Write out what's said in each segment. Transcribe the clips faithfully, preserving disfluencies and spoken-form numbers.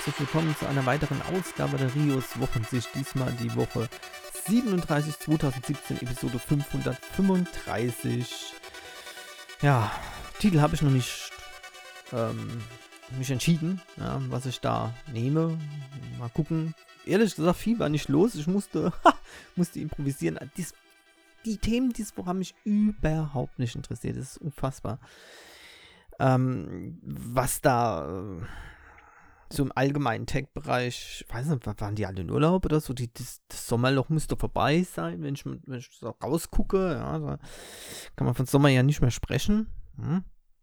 herzlich willkommen zu einer weiteren Ausgabe der Rios Wochensicht. Diesmal die Woche siebenunddreißig zweitausendsiebzehn, Episode fünfhundertfünfunddreißig. Ja, Titel habe ich noch nicht ähm, mich entschieden, ja, was ich da nehme. Mal gucken. Ehrlich gesagt, viel war nicht los. Ich musste, musste improvisieren. Dies, die Themen diese Woche haben mich überhaupt nicht interessiert. Das ist unfassbar. Ähm, was da äh, so im allgemeinen Tech-Bereich, ich weiß nicht, waren die alle in Urlaub oder so? Die, das, das Sommerloch müsste vorbei sein, wenn ich, wenn ich so rausgucke. Ja, da kann man von Sommer ja nicht mehr sprechen. Hm.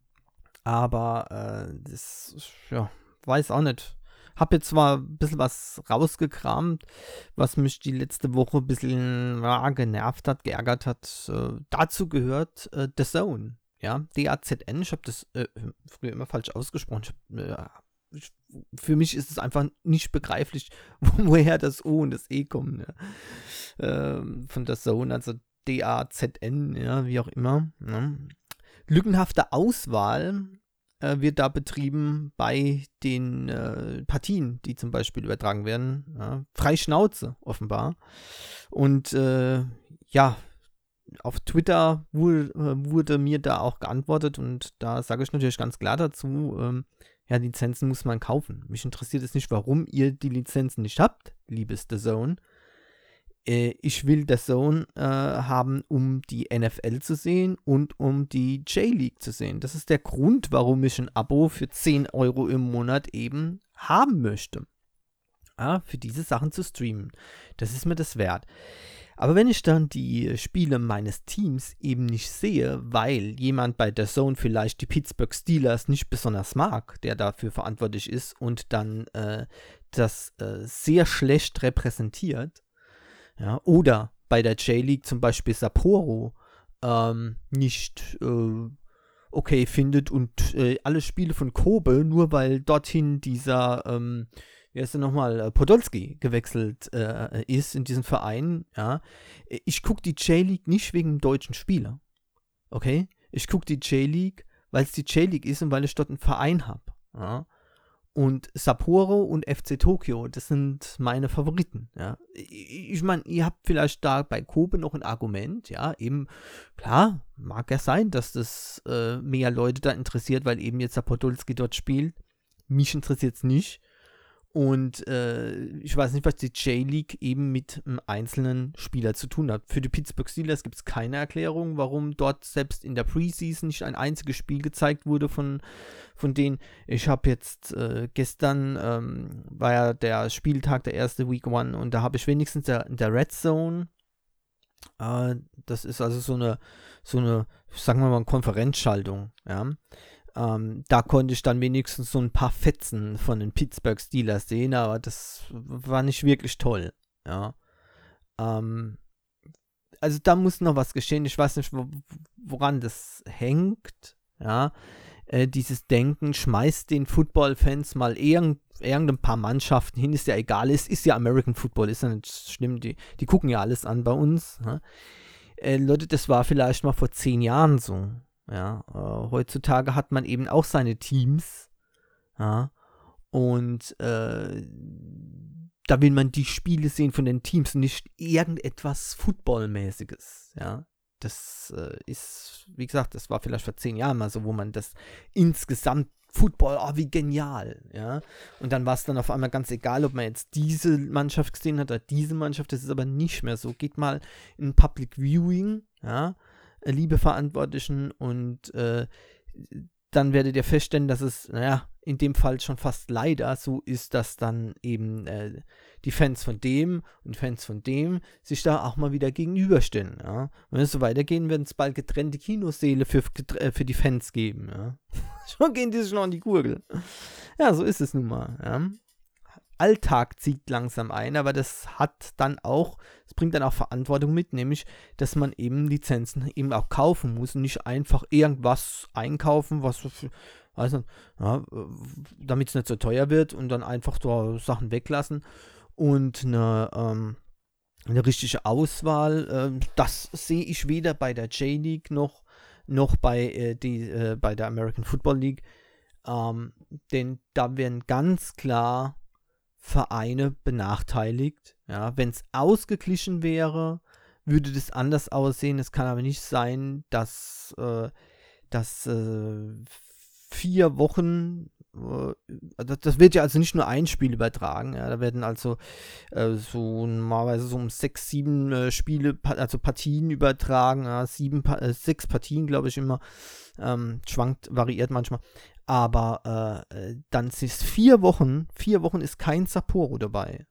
Aber äh, das, ja, weiß auch nicht. Hab jetzt zwar ein bisschen was rausgekramt, was mich die letzte Woche ein bisschen ja, genervt hat, geärgert hat. Äh, dazu gehört äh, The Zone. Ja, D A Z N, ich habe das äh, früher immer falsch ausgesprochen. Ich hab, äh, ich, für mich ist es einfach nicht begreiflich, woher das O und das E kommen. Ja. Äh, von The Zone, also D A Z N, ja, wie auch immer. Ja. Lückenhafte Auswahl äh, wird da betrieben bei den äh, Partien, die zum Beispiel übertragen werden. Ja. Frei Schnauze, offenbar. Und äh, ja, auf Twitter wurde, wurde mir da auch geantwortet und da sage ich natürlich ganz klar dazu, ähm, ja, Lizenzen muss man kaufen. Mich interessiert es nicht, warum ihr die Lizenzen nicht habt, liebes The Zone. Äh, ich will The Zone äh, haben, um die N F L zu sehen und um die J-League zu sehen. Das ist der Grund, warum ich ein Abo für zehn Euro im Monat eben haben möchte. Ja, für diese Sachen zu streamen. Das ist mir das wert. Aber wenn ich dann die Spiele meines Teams eben nicht sehe, weil jemand bei The Zone vielleicht die Pittsburgh Steelers nicht besonders mag, der dafür verantwortlich ist und dann äh, das äh, sehr schlecht repräsentiert, ja, oder bei der J-League zum Beispiel Sapporo ähm, nicht äh, okay findet und äh, alle Spiele von Kobe, nur weil dorthin dieser ähm, wie heißt er nochmal, Podolski gewechselt äh, ist in diesen Verein, ja. Ich gucke die J-League nicht wegen dem deutschen Spieler, okay? Ich gucke die J-League, weil es die J-League ist und weil ich dort einen Verein habe, ja. Und Sapporo und F C Tokio, das sind meine Favoriten, ja. Ich meine, ihr habt vielleicht da bei Kobe noch ein Argument, ja, eben, klar, mag ja sein, dass das äh, mehr Leute da interessiert, weil eben jetzt der Podolski dort spielt. Mich interessiert es nicht. Und äh, ich weiß nicht, was die J-League eben mit einem einzelnen Spieler zu tun hat. Für die Pittsburgh Steelers gibt es keine Erklärung, warum dort selbst in der Preseason nicht ein einziges Spiel gezeigt wurde von, von denen. Ich habe jetzt äh, gestern, ähm, war ja der Spieltag, der erste Week One, und da habe ich wenigstens der, in der Red Zone, äh, das ist also so eine, so eine, sagen wir mal, Konferenzschaltung, ja. Ähm, da konnte ich dann wenigstens so ein paar Fetzen von den Pittsburgh Steelers sehen, aber das war nicht wirklich toll, ja. Ähm, also da muss noch was geschehen, ich weiß nicht, wo, woran das hängt, ja. Äh, dieses Denken, schmeißt den Football-Fans mal irgend, irgendein paar Mannschaften hin, ist ja egal, ist, ist ja American Football, ist ja nicht schlimm, die, die gucken ja alles an bei uns, ja? äh, Leute, das war vielleicht mal vor zehn Jahren so. Ja, äh, heutzutage hat man eben auch seine Teams, ja, und äh, da will man die Spiele sehen von den Teams und nicht irgendetwas Footballmäßiges, ja. Das äh, ist, wie gesagt, das war vielleicht vor zehn Jahren mal so, wo man das insgesamt Football, oh, wie genial, ja. Und dann war es dann auf einmal ganz egal, ob man jetzt diese Mannschaft gesehen hat oder diese Mannschaft, das ist aber nicht mehr so. Geht mal in Public Viewing, ja, liebe Verantwortlichen, und äh, dann werdet ihr feststellen, dass es, naja, in dem Fall schon fast leider so ist, dass dann eben äh, die Fans von dem und Fans von dem sich da auch mal wieder gegenüberstellen, ja. Wenn es so weitergehen, werden es bald getrennte Kinosäle für, für die Fans geben, ja. Schon gehen die sich noch an die Gurgel. Ja, so ist es nun mal, ja. Alltag zieht langsam ein, aber das hat dann auch, es bringt dann auch Verantwortung mit, nämlich, dass man eben Lizenzen eben auch kaufen muss und nicht einfach irgendwas einkaufen, was, weiß nicht, ja, damit es nicht so teuer wird, und dann einfach da Sachen weglassen und eine, ähm, eine richtige Auswahl, äh, das sehe ich weder bei der J-League noch, noch bei, äh, die, äh, bei der American Football League, ähm, denn da werden ganz klar Vereine benachteiligt. Ja, wenn es ausgeglichen wäre, würde das anders aussehen. Es kann aber nicht sein, dass, äh, dass äh, vier Wochen, äh, das, das wird ja also nicht nur ein Spiel übertragen, ja, da werden also äh, so normalerweise so um sechs, sieben äh, Spiele, also Partien übertragen, ja, sieben, äh, sechs Partien, glaube ich immer, ähm, schwankt, variiert manchmal. Aber äh, dann sind es vier Wochen, vier Wochen ist kein Sapporo dabei.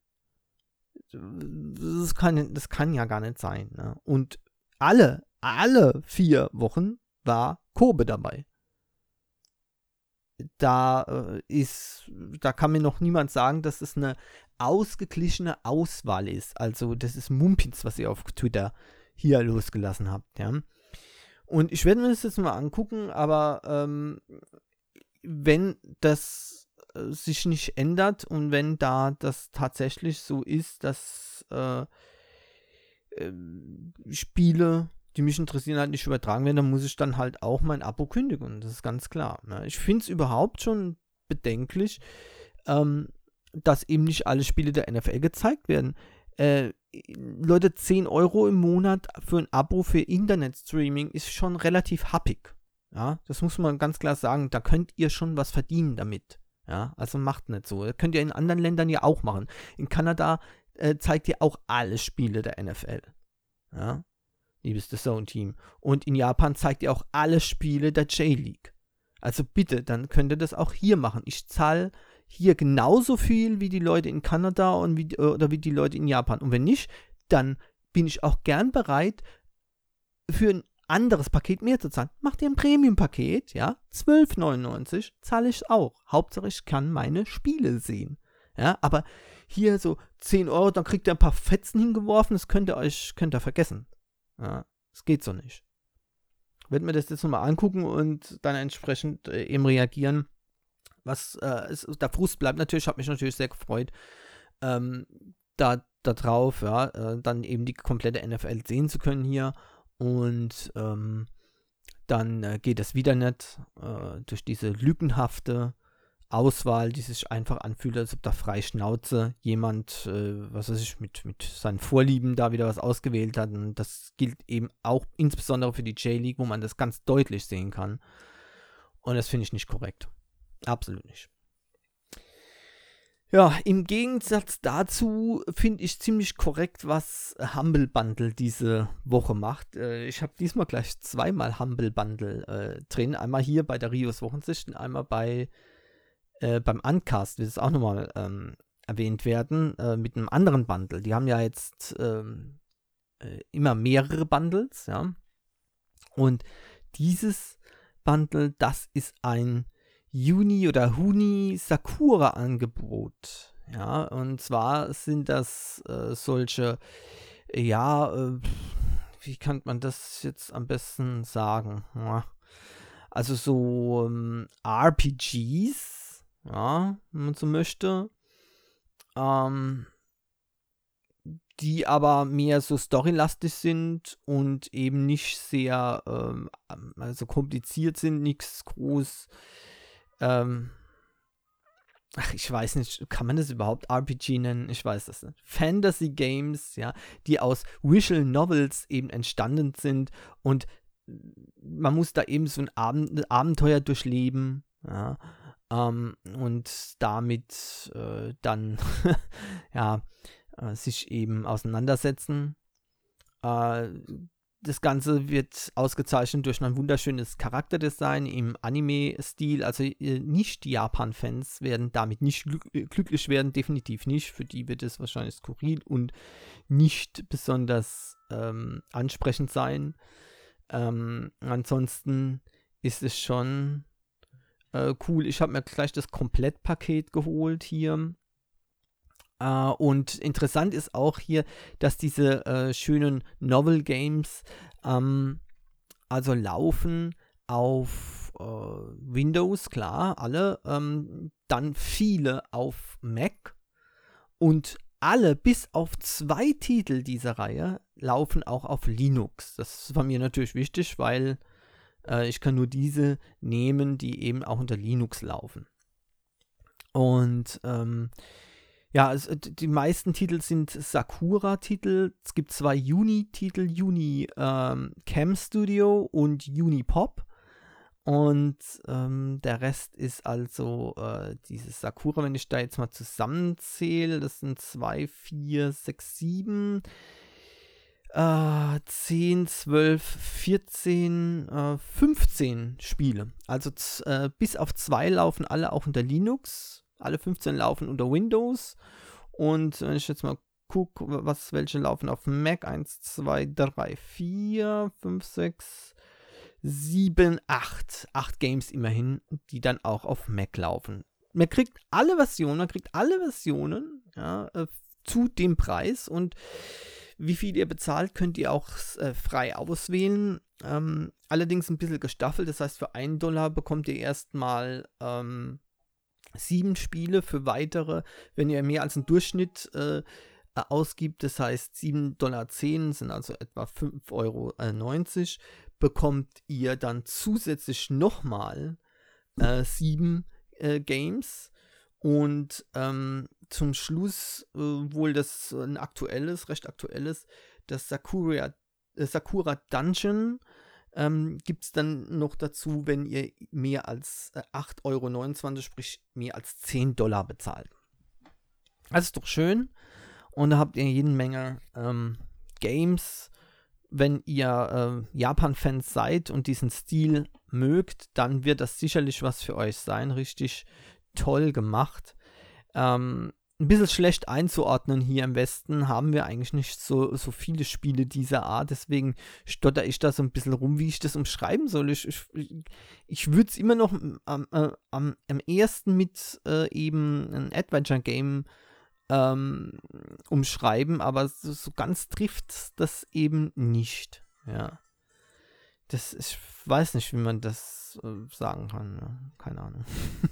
Das kann, das kann ja gar nicht sein. Ne? Und alle, alle vier Wochen war Kobe dabei. Da äh, ist, da kann mir noch niemand sagen, dass es eine ausgeglichene Auswahl ist. Also das ist Mumpitz, was ihr auf Twitter hier losgelassen habt. Ja? Und ich werde mir das jetzt mal angucken, aber ähm, wenn das äh, sich nicht ändert und wenn da das tatsächlich so ist, dass äh, äh, Spiele, die mich interessieren, halt nicht übertragen werden, dann muss ich dann halt auch mein Abo kündigen. Das ist ganz klar. Ne? Ich finde es überhaupt schon bedenklich, ähm, dass eben nicht alle Spiele der N F L gezeigt werden. Äh, Leute, zehn Euro im Monat für ein Abo für Internetstreaming ist schon relativ happig. Ja, das muss man ganz klar sagen. Da könnt ihr schon was verdienen damit. Ja, also macht nicht so. Das könnt ihr in anderen Ländern ja auch machen. In Kanada äh, zeigt ihr auch alle Spiele der N F L. Ja, liebes The Zone Team. Und in Japan zeigt ihr auch alle Spiele der J-League. Also bitte, dann könnt ihr das auch hier machen. Ich zahle hier genauso viel wie die Leute in Kanada und wie, oder wie die Leute in Japan. Und wenn nicht, dann bin ich auch gern bereit, für ein anderes Paket mehr zu zahlen. Macht ihr ein Premium-Paket, ja, zwölf neunundneunzig, zahle ich auch. Hauptsache, ich kann meine Spiele sehen. Ja, aber hier so zehn Euro, dann kriegt ihr ein paar Fetzen hingeworfen, das könnt ihr euch, könnt ihr vergessen. Ja, das geht so nicht. Ich werde mir das jetzt nochmal angucken und dann entsprechend äh, eben reagieren. Was, äh, ist, der Frust bleibt natürlich, habe mich natürlich sehr gefreut, ähm, da, da drauf, ja, äh, dann eben die komplette N F L sehen zu können hier. Und ähm, dann äh, geht es wieder nicht äh, durch diese lückenhafte Auswahl, die sich einfach anfühlt, als ob da frei Schnauze jemand, äh, was weiß ich, mit, mit seinen Vorlieben da wieder was ausgewählt hat. Und das gilt eben auch insbesondere für die J-League, wo man das ganz deutlich sehen kann. Und das finde ich nicht korrekt. Absolut nicht. Ja, im Gegensatz dazu finde ich ziemlich korrekt, was Humble Bundle diese Woche macht. Äh, ich habe diesmal gleich zweimal Humble Bundle äh, drin. Einmal hier bei der Rios Wochensicht und einmal bei, äh, beim Uncast, wird es auch nochmal ähm, erwähnt werden, äh, mit einem anderen Bundle. Die haben ja jetzt ähm, äh, immer mehrere Bundles, ja. Und dieses Bundle, das ist ein Juni oder Huni Sakura Angebot. Ja, und zwar sind das äh, solche, ja, äh, wie kann man das jetzt am besten sagen? Ja, also so ähm, R P Gs, ja, wenn man so möchte, ähm, die aber mehr so storylastig sind und eben nicht sehr ähm, also kompliziert sind, nichts groß. Ähm, ach, ich weiß nicht, kann man das überhaupt R P G nennen? Ich weiß das nicht. Fantasy Games, ja, die aus Visual Novels eben entstanden sind und man muss da eben so ein Abend, Abenteuer durchleben, ja, ähm, und damit äh, dann, ja, äh, sich eben auseinandersetzen. Äh, Das Ganze wird ausgezeichnet durch ein wunderschönes Charakterdesign im Anime-Stil. Also äh, Nicht-Japan-Fans werden damit nicht glück- glücklich werden, definitiv nicht. Für die wird es wahrscheinlich skurril und nicht besonders ähm, ansprechend sein. Ähm, ansonsten ist es schon äh, cool. Ich habe mir gleich das Komplettpaket geholt hier. Uh, und interessant ist auch hier, dass diese äh, schönen Novel Games ähm, also laufen auf äh, Windows, klar, alle, ähm, dann viele auf Mac und alle bis auf zwei Titel dieser Reihe laufen auch auf Linux. Das war mir natürlich wichtig, weil äh, ich kann nur diese nehmen, die eben auch unter Linux laufen. Und ähm, Ja, also d- die meisten Titel sind Sakura-Titel. Es gibt zwei Uni-Titel, Uni ähm, Cam Studio und Uni Pop. Und ähm, der Rest ist also äh, dieses Sakura, wenn ich da jetzt mal zusammenzähle, das sind zwei, vier, sechs, sieben, äh, zehn, zwölf, vierzehn, äh, fünfzehn Spiele. Also z- äh, bis auf zwei laufen alle auch unter Linux, alle fünfzehn laufen unter Windows. Und wenn ich jetzt mal gucke, was welche laufen auf Mac, eins, zwei, drei, vier, fünf, sechs, sieben, acht. acht Games immerhin, die dann auch auf Mac laufen. Man kriegt alle Versionen, man kriegt alle Versionen ja, äh, zu dem Preis und wie viel ihr bezahlt, könnt ihr auch äh, frei auswählen. Ähm, allerdings ein bisschen gestaffelt, das heißt für einen Dollar bekommt ihr erstmal ähm, sieben Spiele, für weitere, wenn ihr mehr als einen Durchschnitt äh, ausgibt, das heißt sieben Dollar zehn sind also etwa fünf Euro neunzig, bekommt ihr dann zusätzlich nochmal äh, sieben äh, Games und ähm, zum Schluss äh, wohl das ein aktuelles, recht aktuelles, das Sakura, äh, Sakura Dungeon ähm, gibt es dann noch dazu, wenn ihr mehr als äh, acht Euro neunundzwanzig, sprich mehr als zehn Dollar bezahlt. Das ist doch schön. Und da habt ihr jede Menge ähm, Games. Wenn ihr äh, Japan-Fans seid und diesen Stil mögt, dann wird das sicherlich was für euch sein. Richtig toll gemacht. Ähm, ein bisschen schlecht einzuordnen hier im Westen haben wir eigentlich nicht so, so viele Spiele dieser Art. Deswegen stotter ich da so ein bisschen rum, wie ich das umschreiben soll. Ich, ich, ich würde es immer noch am, äh, am, am ehesten mit äh, eben einem Adventure-Game Ähm, umschreiben, aber so, so ganz trifft das eben nicht. Ja. Das, ich weiß nicht, wie man das äh, sagen kann. Ne? Keine Ahnung.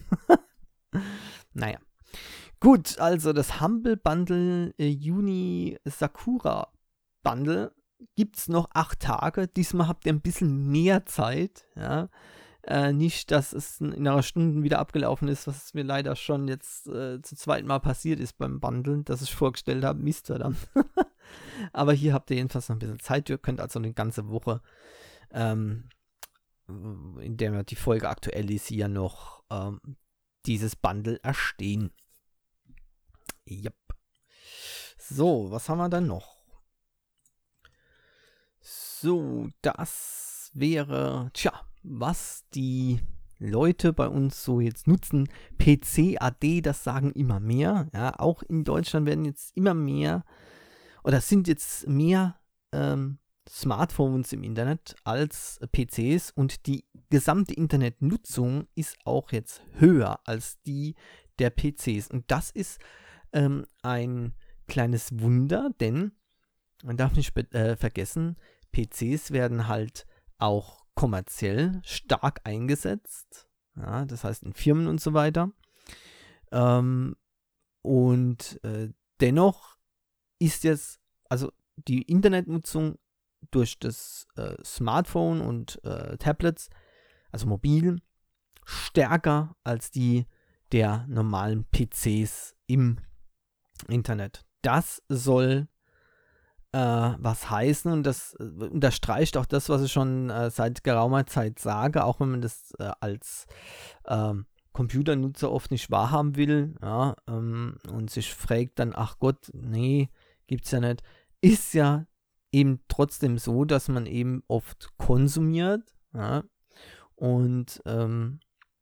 Naja. Gut, also das Humble Bundle äh, Juni Sakura Bundle gibt es noch acht Tage. Diesmal habt ihr ein bisschen mehr Zeit. Ja. Äh, nicht, dass es in einer Stunde wieder abgelaufen ist, was mir leider schon jetzt äh, zum zweiten Mal passiert ist beim Bundlen, dass ich vorgestellt habe, Mist verdammt. Aber hier habt ihr jedenfalls noch ein bisschen Zeit. Ihr könnt also eine ganze Woche, ähm, in der die Folge aktuell ist, hier noch ähm, dieses Bundle erstehen. Yep. So, was haben wir dann noch? So, das wäre, tja, was die Leute bei uns so jetzt nutzen. P C A D, das sagen immer mehr. Ja, auch in Deutschland werden jetzt immer mehr oder sind jetzt mehr ähm, Smartphones im Internet als P Cs und die gesamte Internetnutzung ist auch jetzt höher als die der P Cs. Und das ist ähm, ein kleines Wunder, denn man darf nicht äh, vergessen, P Cs werden halt auch kommerziell stark eingesetzt, ja, das heißt in Firmen und so weiter. Ähm, und äh, dennoch ist jetzt, also die Internetnutzung durch das äh, Smartphone und äh, Tablets, also mobil, stärker als die der normalen P Cs im Internet. Das soll Äh, was heißen und das äh, unterstreicht auch das, was ich schon äh, seit geraumer Zeit sage, auch wenn man das äh, als ähm, Computernutzer oft nicht wahrhaben will, ja, ähm, und sich fragt dann, ach Gott, nee, gibt's ja nicht, ist ja eben trotzdem so, dass man eben oft konsumiert, ja, und ähm,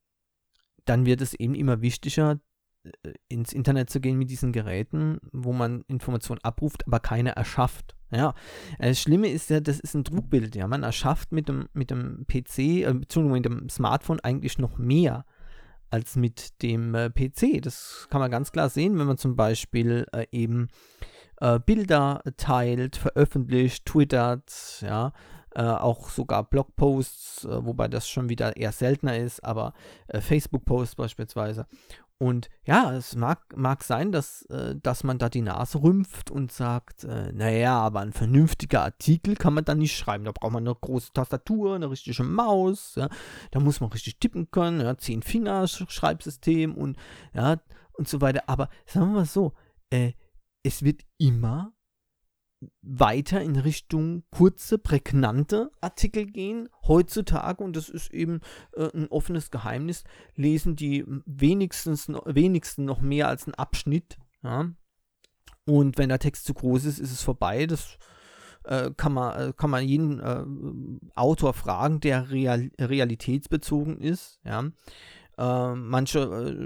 dann wird es eben immer wichtiger, ins Internet zu gehen mit diesen Geräten, wo man Informationen abruft, aber keine erschafft. Ja, das Schlimme ist ja, das ist ein Trugbild. Ja, man erschafft mit dem, mit dem P C, äh, Entschuldigung, mit dem Smartphone eigentlich noch mehr als mit dem äh, P C. Das kann man ganz klar sehen, wenn man zum Beispiel äh, eben äh, Bilder teilt, veröffentlicht, twittert, ja, äh, auch sogar Blogposts, äh, wobei das schon wieder eher seltener ist, aber äh, Facebook-Posts beispielsweise. Und ja, es mag, mag sein, dass, äh, dass man da die Nase rümpft und sagt, äh, naja, aber ein vernünftiger Artikel kann man da nicht schreiben. Da braucht man eine große Tastatur, eine richtige Maus, ja, da muss man richtig tippen können, ja, zehn Finger Schreibsystem und ja, und so weiter. Aber sagen wir mal so, äh, es wird immer weiter in Richtung kurze, prägnante Artikel gehen. Heutzutage, und das ist eben äh, ein offenes Geheimnis, lesen die wenigstens, wenigsten noch mehr als einen Abschnitt. Ja? Und wenn der Text zu groß ist, ist es vorbei. Das äh, kann, man, äh, kann man jeden äh, Autor fragen, der real, realitätsbezogen ist. Ja? Äh, manche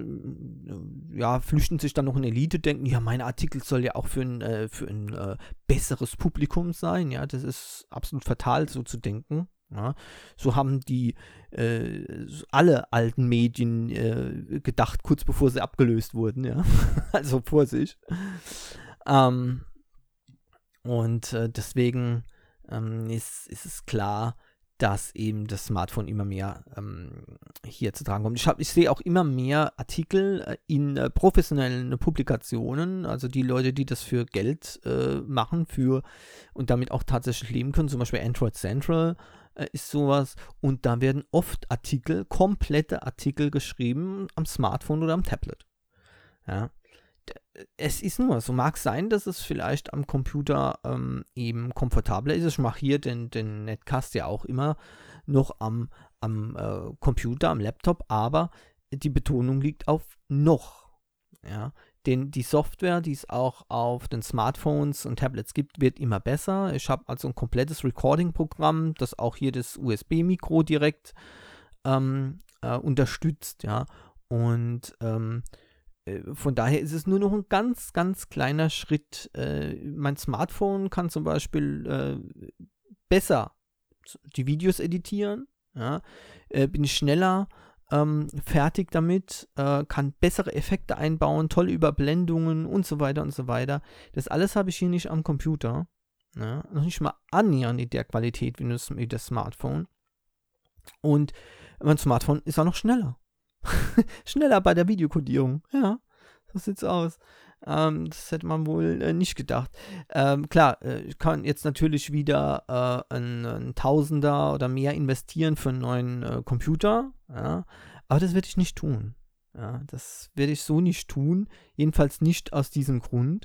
äh, ja, flüchten sich dann noch in Elite, denken, ja, mein Artikel soll ja auch für ein, äh, für ein äh, besseres Publikum sein. Ja, das ist absolut fatal, so zu denken. Ja. So haben die äh, alle alten Medien äh, gedacht, kurz bevor sie abgelöst wurden. Ja. Also Vorsicht. Ähm, und äh, deswegen ähm, ist, ist es klar, dass eben das Smartphone immer mehr ähm, hier zu tragen kommt. Ich, hab, ich sehe auch immer mehr Artikel in äh, professionellen Publikationen, also die Leute, die das für Geld äh, machen für und damit auch tatsächlich leben können, zum Beispiel Android Central äh, ist sowas, und da werden oft Artikel, komplette Artikel geschrieben am Smartphone oder am Tablet. Ja. Es ist nur so, mag sein, dass es vielleicht am Computer ähm, eben komfortabler ist. Ich mache hier den, den Netcast ja auch immer noch am, am äh, Computer, am Laptop, aber die Betonung liegt auf noch. Ja? Denn die Software, die es auch auf den Smartphones und Tablets gibt, wird immer besser. Ich habe also ein komplettes Recording-Programm, das auch hier das U S B-Mikro direkt ähm, äh, unterstützt. Ja? Und ähm, von daher ist es nur noch ein ganz, ganz kleiner Schritt. Äh, mein Smartphone kann zum Beispiel äh, besser die Videos editieren, ja? äh, bin ich schneller ähm, fertig damit, äh, kann bessere Effekte einbauen, tolle Überblendungen und so weiter und so weiter. Das alles habe ich hier nicht am Computer. Ja? Noch nicht mal annähernd in der Qualität wie das, wie das Smartphone. Und mein Smartphone ist auch noch schneller. Schneller bei der Videokodierung. Ja, so sieht's aus. Ähm, das hätte man wohl äh, nicht gedacht. Ähm, klar, äh, ich kann jetzt natürlich wieder äh, ein, ein Tausender oder mehr investieren für einen neuen äh, Computer. Ja, aber das werde ich nicht tun. Ja, das werde ich so nicht tun. Jedenfalls nicht aus diesem Grund.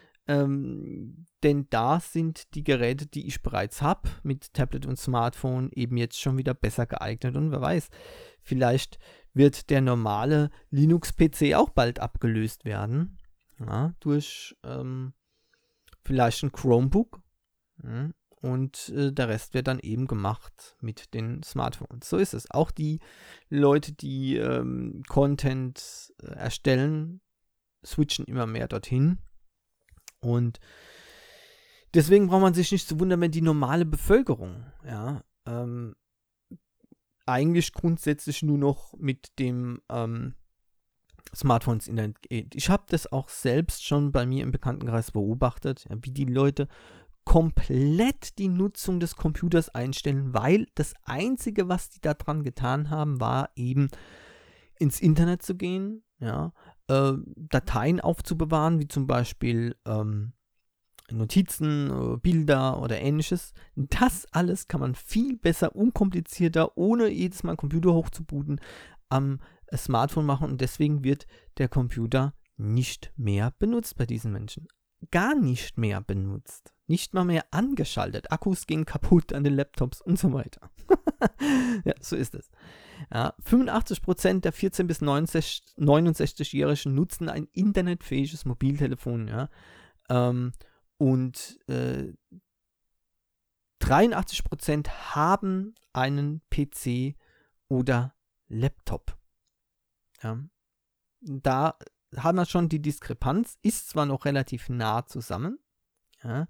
Ähm, denn da sind die Geräte, die ich bereits habe, mit Tablet und Smartphone, eben jetzt schon wieder besser geeignet. Und wer weiß, vielleicht wird der normale Linux-P C auch bald abgelöst werden. Ja, durch ähm, vielleicht ein Chromebook. Ja, und äh, der Rest wird dann eben gemacht mit den Smartphones. So ist es. Auch die Leute, die ähm, Content äh, erstellen, switchen immer mehr dorthin. Und deswegen braucht man sich nicht zu wundern, wenn die normale Bevölkerung, ja, ähm, eigentlich grundsätzlich nur noch mit dem ähm, Smartphone ins Internet geht. Ich habe das auch selbst schon bei mir im Bekanntenkreis beobachtet, ja, wie die Leute komplett die Nutzung des Computers einstellen, weil das Einzige, was die da dran getan haben, war eben ins Internet zu gehen, ja, äh, Dateien aufzubewahren, wie zum Beispiel ähm, Notizen, äh, Bilder oder ähnliches. Das alles kann man viel besser, unkomplizierter, ohne jedes Mal einen Computer hochzubooten, am äh, Smartphone machen, und deswegen wird der Computer nicht mehr benutzt bei diesen Menschen. Gar nicht mehr benutzt. Nicht mal mehr angeschaltet. Akkus gehen kaputt an den Laptops und so weiter. Ja, so ist es. Ja, fünfundachtzig Prozent der vierzehn- bis neunundsechzig-Jährigen nutzen ein internetfähiges Mobiltelefon. Ja. Ähm, und äh, dreiundachtzig Prozent haben einen P C oder Laptop. Ja. Da haben wir schon die Diskrepanz, ist zwar noch relativ nah zusammen, ja,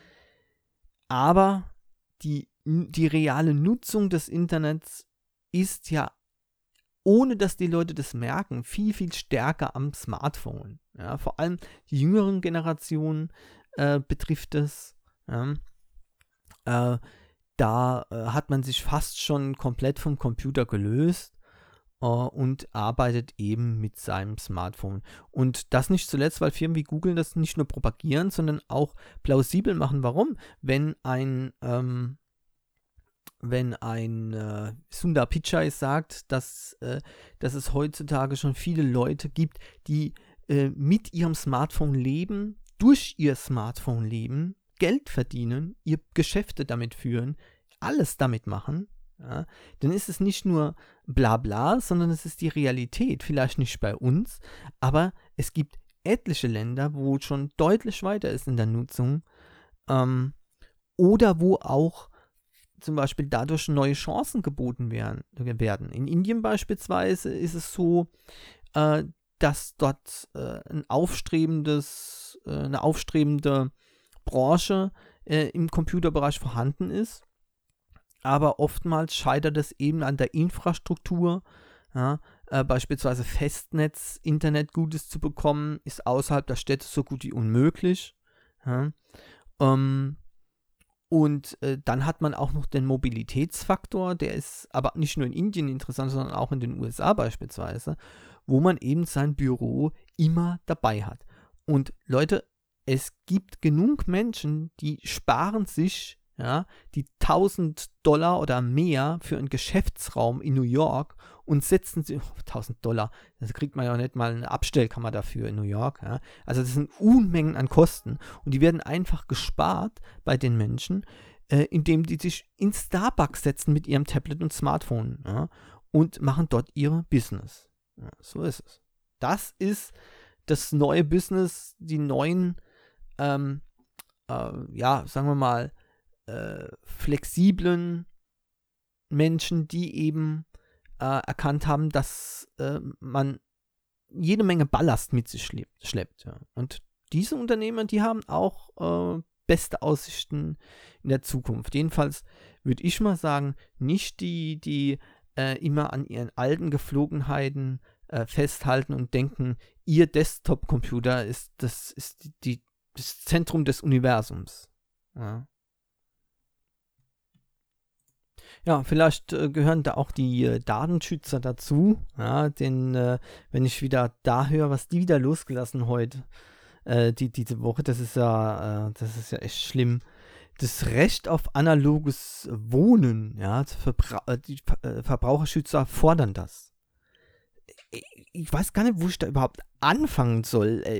aber die, die reale Nutzung des Internets ist ja, ohne dass die Leute das merken, viel, viel stärker am Smartphone. Ja, vor allem die jüngeren Generationen äh, betrifft es. Ja. Äh, da äh, hat man sich fast schon komplett vom Computer gelöst Uh, und arbeitet eben mit seinem Smartphone. Und das nicht zuletzt, weil Firmen wie Google das nicht nur propagieren, sondern auch plausibel machen. Warum? Wenn ein, ähm, wenn ein äh, Sundar Pichai sagt, dass, äh, dass es heutzutage schon viele Leute gibt, die äh, mit ihrem Smartphone leben, durch ihr Smartphone leben, Geld verdienen, ihr Geschäfte damit führen, alles damit machen, ja, dann ist es nicht nur Blabla, sondern es ist die Realität. Vielleicht nicht bei uns, aber es gibt etliche Länder, wo es schon deutlich weiter ist in der Nutzung, ähm, oder wo auch zum Beispiel dadurch neue Chancen geboten werden. werden. In Indien beispielsweise ist es so, äh, dass dort äh, ein aufstrebendes, äh, eine aufstrebende Branche äh, im Computerbereich vorhanden ist, aber oftmals scheitert es eben an der Infrastruktur. Ja, äh, beispielsweise Festnetz, Internet Gutes zu bekommen, ist außerhalb der Städte so gut wie unmöglich. Ja, ähm, Und äh, dann hat man auch noch den Mobilitätsfaktor, der ist aber nicht nur in Indien interessant, sondern auch in den U S A beispielsweise, wo man eben sein Büro immer dabei hat. Und Leute, es gibt genug Menschen, die sparen sich, ja, die tausend Dollar oder mehr für einen Geschäftsraum in New York und setzen sie, oh, tausend Dollar, das kriegt man ja nicht mal eine Abstellkammer dafür in New York, ja. Also das sind Unmengen an Kosten und die werden einfach gespart bei den Menschen, äh, indem die sich in Starbucks setzen mit ihrem Tablet und Smartphone, ja, und machen dort ihre Business. Ja, so ist es. Das ist das neue Business, die neuen, ähm, äh, ja, sagen wir mal, äh, flexiblen Menschen, die eben äh, erkannt haben, dass äh, man jede Menge Ballast mit sich schleppt. schleppt ja. Und diese Unternehmer, die haben auch äh, beste Aussichten in der Zukunft. Jedenfalls würde ich mal sagen, nicht die, die äh, immer an ihren alten Geflogenheiten äh, festhalten und denken, ihr Desktop-Computer ist das, ist die, die, das Zentrum des Universums. Ja. Ja, vielleicht äh, gehören da auch die äh, Datenschützer dazu, ja, denn äh, wenn ich wieder da höre, was die wieder losgelassen heute, äh, die, diese Woche, das ist ja, äh, das ist ja echt schlimm. Das Recht auf analoges Wohnen, ja, Verbra äh, die äh, Verbraucherschützer fordern das. Ich, ich weiß gar nicht, wo ich da überhaupt anfangen soll. Äh,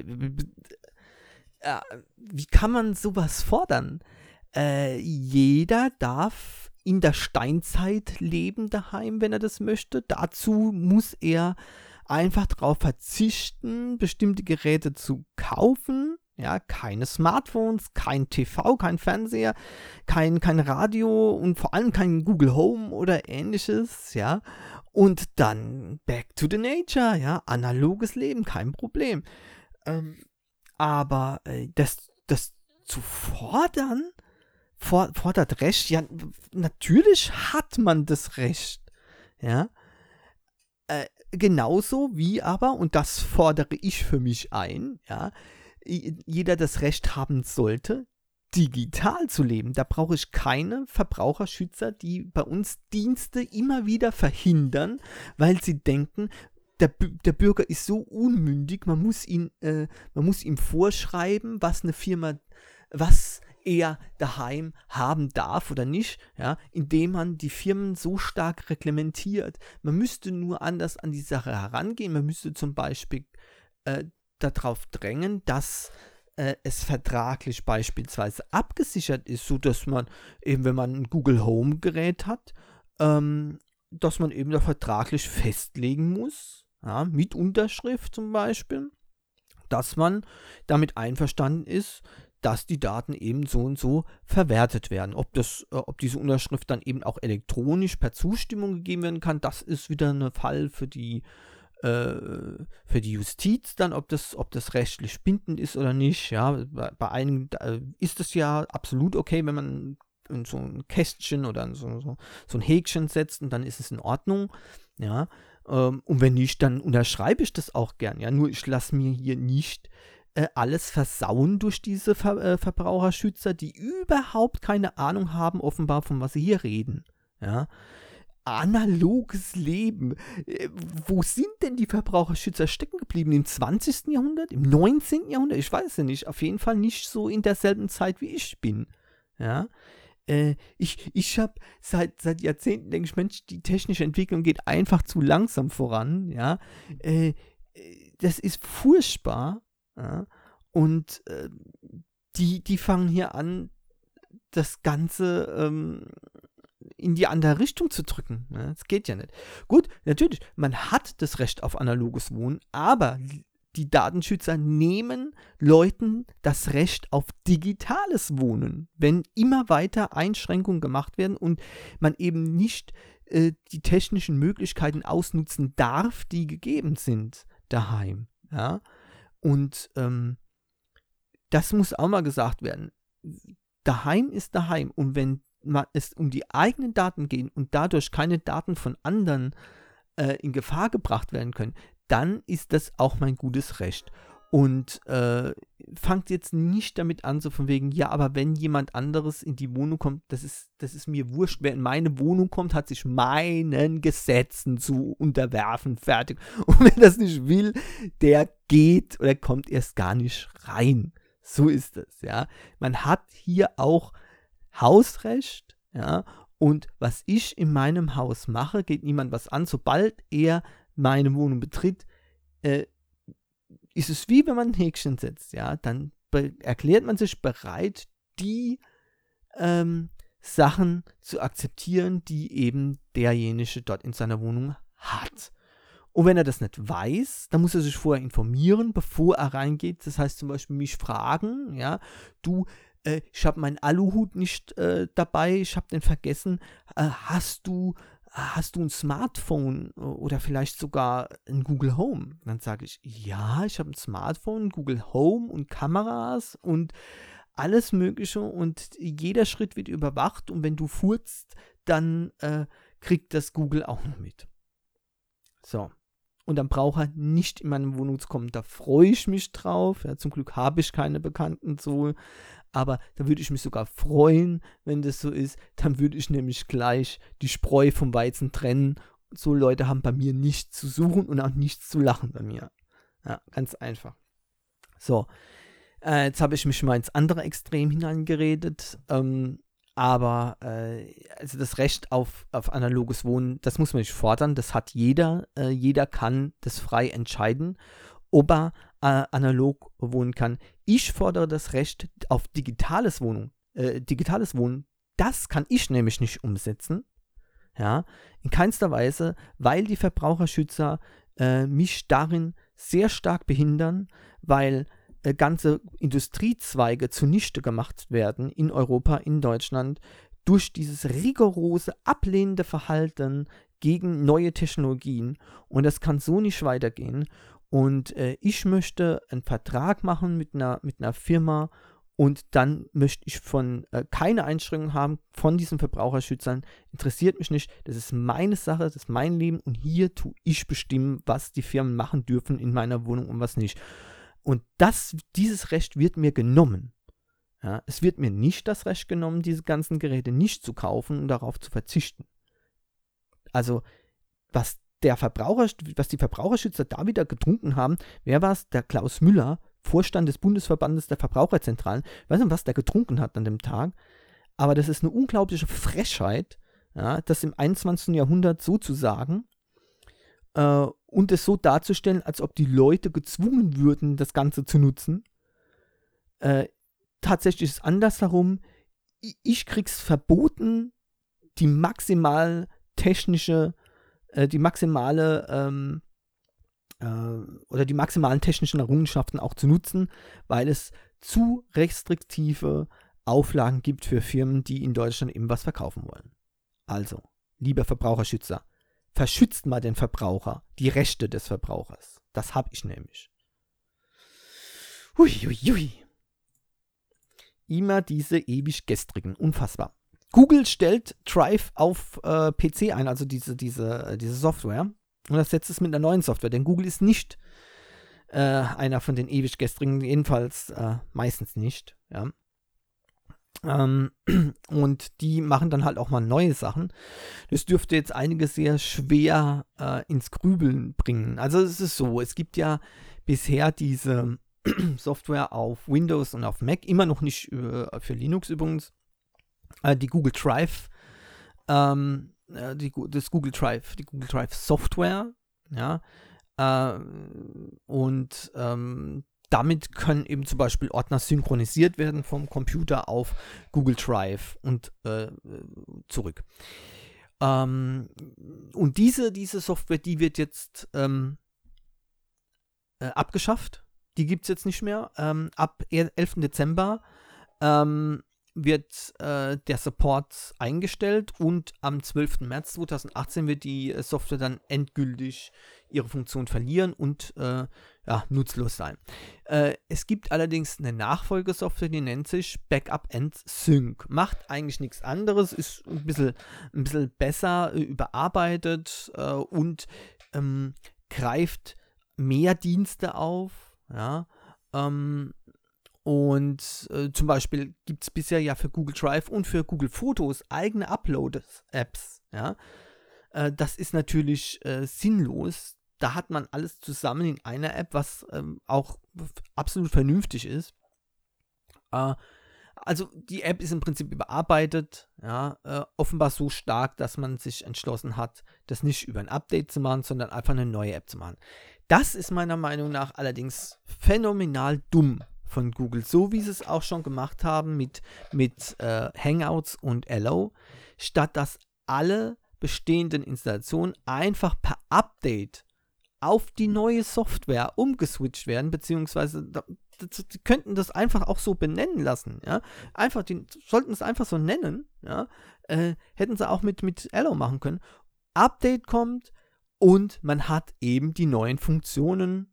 äh, wie kann man sowas fordern? Äh, jeder darf in der Steinzeit leben daheim, wenn er das möchte. Dazu muss er einfach darauf verzichten, bestimmte Geräte zu kaufen. Ja, keine Smartphones, kein T V, kein Fernseher, kein, kein Radio und vor allem kein Google Home oder ähnliches, ja. Und dann back to the nature, ja, analoges Leben, kein Problem. Ähm, aber äh, das, das zu fordern, For, fordert Recht? Ja, natürlich hat man das Recht. Ja. Äh, genauso wie aber, und das fordere ich für mich ein, ja, jeder das Recht haben sollte, digital zu leben. Da brauche ich keine Verbraucherschützer, die bei uns Dienste immer wieder verhindern, weil sie denken, der, der Bürger ist so unmündig, man muss ihn, äh, man muss ihm vorschreiben, was eine Firma, was er daheim haben darf oder nicht, ja, indem man die Firmen so stark reglementiert. Man müsste nur anders an die Sache herangehen. Man müsste zum Beispiel äh, darauf drängen, dass äh, es vertraglich beispielsweise abgesichert ist, sodass man eben, wenn man ein Google Home Gerät hat, ähm, dass man eben da vertraglich festlegen muss, ja, mit Unterschrift zum Beispiel, dass man damit einverstanden ist, dass die Daten eben so und so verwertet werden. Ob, das, äh, ob diese Unterschrift dann eben auch elektronisch per Zustimmung gegeben werden kann, das ist wieder ein Fall für die, äh, für die Justiz dann, ob das, ob das rechtlich bindend ist oder nicht. Ja, bei, bei einigen äh, ist es ja absolut okay, wenn man in so ein Kästchen oder so, so, so ein Häkchen setzt und dann ist es in Ordnung. Ja, ähm, und wenn nicht, dann unterschreibe ich das auch gern. Ja, nur ich lasse mir hier nicht alles versauen durch diese Ver- äh, Verbraucherschützer, die überhaupt keine Ahnung haben, offenbar, von was sie hier reden. Ja? Analoges Leben. Äh, wo sind denn die Verbraucherschützer stecken geblieben? Im zwanzigsten Jahrhundert? Im neunzehnten Jahrhundert? Ich weiß ja nicht. Auf jeden Fall nicht so in derselben Zeit, wie ich bin. Ja? Äh, ich ich habe seit, seit Jahrzehnten, denke ich, Mensch, die technische Entwicklung geht einfach zu langsam voran. Ja? Äh, äh, das ist furchtbar. Ja? Und äh, die, die fangen hier an, das Ganze ähm, in die andere Richtung zu drücken. Ne? Das geht ja nicht. Gut, natürlich, man hat das Recht auf analoges Wohnen, aber die Datenschützer nehmen Leuten das Recht auf digitales Wohnen, wenn immer weiter Einschränkungen gemacht werden und man eben nicht äh, die technischen Möglichkeiten ausnutzen darf, die gegeben sind daheim. Ja? Und ähm, das muss auch mal gesagt werden. Daheim ist daheim und wenn es um die eigenen Daten geht und dadurch keine Daten von anderen äh, in Gefahr gebracht werden können, dann ist das auch mein gutes Recht. Und äh, fangt jetzt nicht damit an, so von wegen, ja, aber wenn jemand anderes in die Wohnung kommt, das ist, das ist mir wurscht. Wer in meine Wohnung kommt, hat sich meinen Gesetzen zu unterwerfen, fertig. Und wer das nicht will, der geht oder kommt erst gar nicht rein. So ist es, ja. Man hat hier auch Hausrecht, ja, und was ich in meinem Haus mache, geht niemand was an. Sobald er meine Wohnung betritt, äh, ist es wie wenn man ein Häkchen setzt, ja, dann be- erklärt man sich bereit, die ähm, Sachen zu akzeptieren, die eben derjenige dort in seiner Wohnung hat. Und wenn er das nicht weiß, dann muss er sich vorher informieren, bevor er reingeht. Das heißt zum Beispiel mich fragen, ja, du, äh, ich habe meinen Aluhut nicht äh, dabei, ich habe den vergessen. Äh, hast du, hast du ein Smartphone oder vielleicht sogar ein Google Home? Dann sage ich, ja, ich habe ein Smartphone, Google Home und Kameras und alles Mögliche und jeder Schritt wird überwacht und wenn du furzt, dann äh, kriegt das Google auch noch mit. So. Und dann braucht er nicht in meine Wohnung zu kommen. Da freue ich mich drauf. Ja, zum Glück habe ich keine Bekannten so. Aber da würde ich mich sogar freuen, wenn das so ist. Dann würde ich nämlich gleich die Spreu vom Weizen trennen. So Leute haben bei mir nichts zu suchen und auch nichts zu lachen bei mir. Ja, ganz einfach. So. Äh, jetzt habe ich mich mal ins andere Extrem hineingeredet. Ähm, Aber äh, also das Recht auf, auf analoges Wohnen, das muss man nicht fordern, das hat jeder. Äh, jeder kann das frei entscheiden, ob er äh, analog wohnen kann. Ich fordere das Recht auf digitales Wohnen. Äh, digitales Wohnen, das kann ich nämlich nicht umsetzen. Ja, in keinster Weise, weil die Verbraucherschützer äh, mich darin sehr stark behindern, weil ganze Industriezweige zunichte gemacht werden in Europa, in Deutschland, durch dieses rigorose, ablehnende Verhalten gegen neue Technologien. Und das kann so nicht weitergehen. Und äh, ich möchte einen Vertrag machen mit einer, mit einer Firma und dann möchte ich von äh, keine Einschränkungen haben von diesen Verbraucherschützern. Interessiert mich nicht. Das ist meine Sache, das ist mein Leben und hier tue ich bestimmen, was die Firmen machen dürfen in meiner Wohnung und was nicht. Und das, dieses Recht wird mir genommen. Ja, es wird mir nicht das Recht genommen, diese ganzen Geräte nicht zu kaufen und darauf zu verzichten. Also, was, der Verbraucher, was die Verbraucherschützer da wieder getrunken haben, wer war es? Der Klaus Müller, Vorstand des Bundesverbandes der Verbraucherzentralen. Ich weiß nicht, was der getrunken hat an dem Tag, aber das ist eine unglaubliche Frechheit, ja, das im einundzwanzigsten Jahrhundert so zu sagen, Uh, und es so darzustellen, als ob die Leute gezwungen würden, das Ganze zu nutzen. Uh, tatsächlich ist es andersherum. Ich krieg's verboten, die maximal technische, äh, die maximale ähm, äh, oder die maximalen technischen Errungenschaften auch zu nutzen, weil es zu restriktive Auflagen gibt für Firmen, die in Deutschland eben was verkaufen wollen. Also, lieber Verbraucherschützer, verschützt mal den Verbraucher, die Rechte des Verbrauchers. Das habe ich nämlich. Hui, hui, hui. Immer diese ewig gestrigen. Unfassbar. Google stellt Drive auf äh, P C ein, also diese, diese, diese Software. Und das setzt es mit einer neuen Software, denn Google ist nicht äh, einer von den ewig gestrigen, jedenfalls äh, meistens nicht. Ja. Ähm, und die machen dann halt auch mal neue Sachen. Das dürfte jetzt einige sehr schwer äh, ins Grübeln bringen. Also es ist so, es gibt ja bisher diese Software auf Windows und auf Mac, immer noch nicht äh, für Linux übrigens, äh, die Google Drive, ähm, äh, die, das Google Drive, die Google Drive Software, ja, Äh, und ähm, damit können eben zum Beispiel Ordner synchronisiert werden vom Computer auf Google Drive und äh, zurück. Ähm, und diese, diese Software, die wird jetzt ähm, äh, abgeschafft. Die gibt es jetzt nicht mehr. Ähm, ab elften Dezember ähm, wird äh, der Support eingestellt und am zwölften März zweitausendachtzehn wird die äh, Software dann endgültig ihre Funktion verlieren und äh, ja, nutzlos sein. Äh, es gibt allerdings eine Nachfolgesoftware, die nennt sich Backup and Sync. Macht eigentlich nichts anderes, ist ein bisschen, ein bisschen besser äh, überarbeitet äh, und ähm, greift mehr Dienste auf, ja, ähm, und äh, zum Beispiel gibt es bisher ja für Google Drive und für Google Fotos eigene Upload-Apps, ja. Äh, das ist natürlich äh, sinnlos. Da hat man alles zusammen in einer App, was ähm, auch absolut vernünftig ist. Äh, also die App ist im Prinzip überarbeitet, ja, äh, offenbar so stark, dass man sich entschlossen hat, das nicht über ein Update zu machen, sondern einfach eine neue App zu machen. Das ist meiner Meinung nach allerdings phänomenal dumm von Google, so wie sie es auch schon gemacht haben mit, mit äh, Hangouts und Allo, statt dass alle bestehenden Installationen einfach per Update auf die neue Software umgeswitcht werden, beziehungsweise da, das, die könnten das einfach auch so benennen lassen, ja, einfach, die sollten es einfach so nennen, ja, äh, hätten sie auch mit, mit Allo machen können. Update kommt und man hat eben die neuen Funktionen,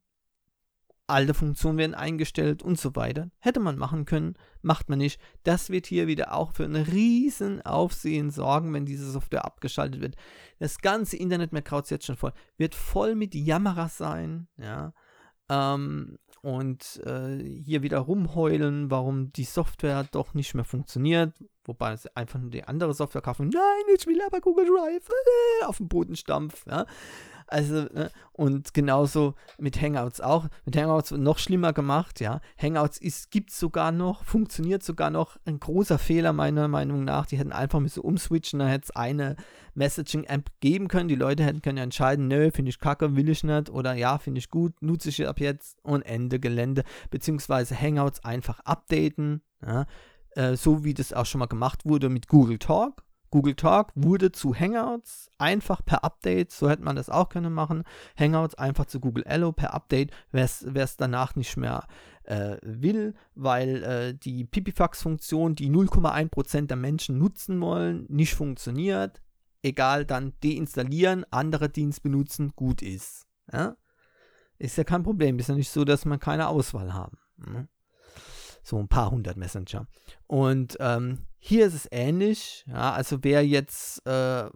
alte Funktionen werden eingestellt und so weiter. Hätte man machen können, macht man nicht. Das wird hier wieder auch für ein riesen Aufsehen sorgen, wenn diese Software abgeschaltet wird. Das ganze Internet, mir kraut es jetzt schon voll, wird voll mit Jammerer sein, ja. Ähm, und äh, hier wieder rumheulen, warum die Software doch nicht mehr funktioniert, wobei sie einfach nur die andere Software kaufen. Nein, ich will aber Google Drive äh, auf dem Bodenstampf, ja. Also, äh, und genauso mit Hangouts auch. Mit Hangouts noch schlimmer gemacht, ja. Hangouts gibt es sogar noch, funktioniert sogar noch. Ein großer Fehler meiner Meinung nach. Die hätten einfach müssen umswitchen, da hätte es eine Messaging-App geben können. Die Leute hätten können ja entscheiden, nö, finde ich kacke, will ich nicht. Oder ja, finde ich gut, nutze ich ab jetzt und Ende Gelände. Beziehungsweise Hangouts einfach updaten, ja. Äh, so wie das auch schon mal gemacht wurde mit Google Talk. Google Talk wurde zu Hangouts einfach per Update, so hätte man das auch können machen. Hangouts einfach zu Google Allo per Update, wer es danach nicht mehr äh, will, weil äh, die Pipifax-Funktion, die null Komma eins Prozent der Menschen nutzen wollen, nicht funktioniert. Egal, dann deinstallieren, andere Dienst benutzen, gut ist. Ja? Ist ja kein Problem, ist ja nicht so, dass wir keine Auswahl haben. Ne? So ein paar hundert Messenger. Und ähm, hier ist es ähnlich. Ja, also wer jetzt äh,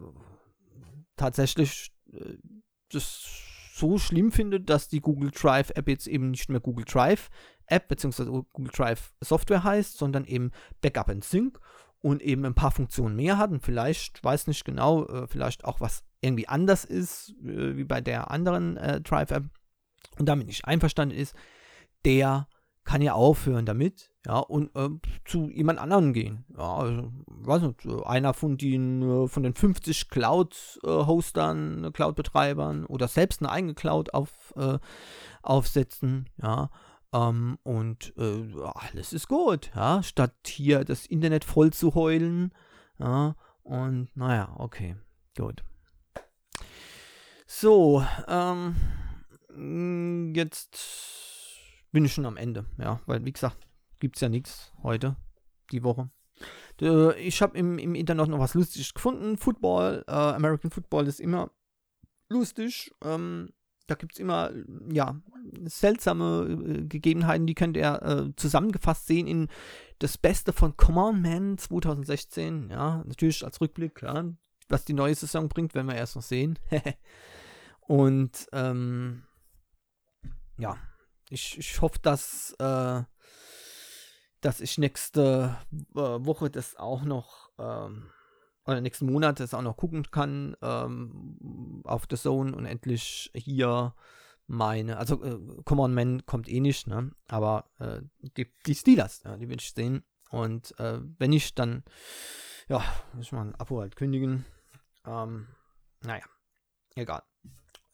tatsächlich äh, das so schlimm findet, dass die Google Drive App jetzt eben nicht mehr Google Drive App bzw. Google Drive Software heißt, sondern eben Backup and Sync und eben ein paar Funktionen mehr hat und vielleicht, weiß nicht genau, äh, vielleicht auch was irgendwie anders ist, äh, wie bei der anderen äh, Drive App und damit nicht einverstanden ist, der kann ja aufhören damit, ja, und äh, zu jemand anderen gehen. Ja, also, weiß nicht, einer von den, von den fünfzig Cloud-Hostern, äh, Cloud-Betreibern oder selbst eine eigene Cloud auf, äh, aufsetzen, ja, ähm, und äh, alles ist gut, ja, statt hier das Internet voll zu heulen, ja, und naja, okay, gut. So, ähm, jetzt bin ich schon am Ende, ja, weil wie gesagt, gibt es ja nichts heute, die Woche. Ich habe im, im Internet noch was Lustiges gefunden. Football, äh, American Football ist immer lustig. Ähm, da gibt es immer, ja, seltsame äh, Gegebenheiten, die könnt ihr äh, zusammengefasst sehen in das Beste von Command Man zwanzig sechzehn. Ja, natürlich als Rückblick, ja, was die neue Saison bringt, werden wir erst noch sehen. Und, ähm, ja, Ich, ich hoffe, dass, äh, dass ich nächste äh, Woche das auch noch, ähm, oder nächsten Monat das auch noch gucken kann ähm, auf The Zone und endlich hier meine, also äh, Command Man kommt eh nicht, ne? Aber äh, die, die Steelers, ja, die will ich sehen. Und äh, wenn nicht, dann, ja, muss ich mal ein Abo halt kündigen. Ähm, naja, egal.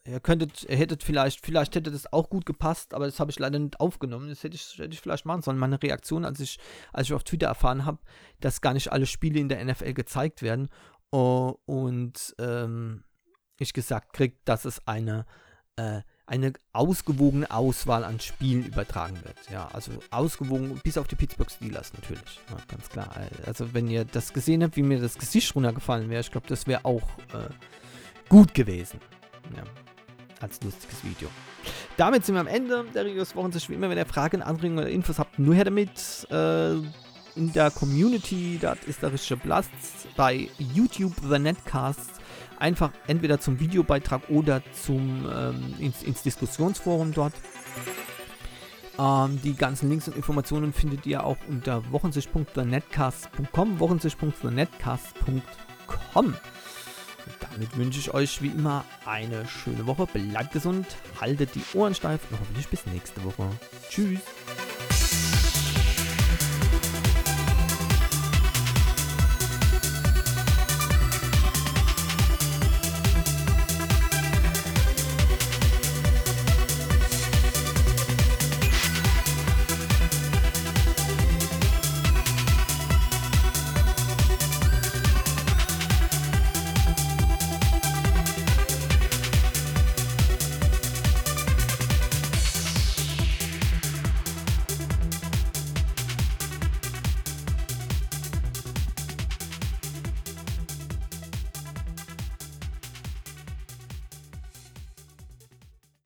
ihr könntet, ihr hättet vielleicht, vielleicht hätte das auch gut gepasst, aber das habe ich leider nicht aufgenommen. Das hätte ich, hätte ich vielleicht machen sollen. Meine Reaktion, als ich, als ich auf Twitter erfahren habe, dass gar nicht alle Spiele in der N F L gezeigt werden. Oh, und ähm, ich gesagt kriege, dass es eine, äh, eine ausgewogene Auswahl an Spielen übertragen wird. Ja, also ausgewogen, bis auf die Pittsburgh Steelers natürlich. Ja, ganz klar. Also wenn ihr das gesehen habt, wie mir das Gesicht runtergefallen wäre, ich glaube, das wäre auch äh, gut gewesen. Ja, als lustiges Video. Damit sind wir am Ende der Reviews Wochensicht. Wie immer, wenn ihr Fragen, Anregungen oder Infos habt, nur her damit. Äh, in der Community, das ist der richtige Platz. Bei YouTube The Netcast einfach entweder zum Videobeitrag oder zum ähm, ins, ins Diskussionsforum dort. Ähm, die ganzen Links und Informationen findet ihr auch unter wochensicht punkt the netcast punkt com, wochensicht punkt the netcast punkt com. Damit wünsche ich euch wie immer eine schöne Woche. Bleibt gesund, haltet die Ohren steif und hoffentlich bis nächste Woche. Tschüss.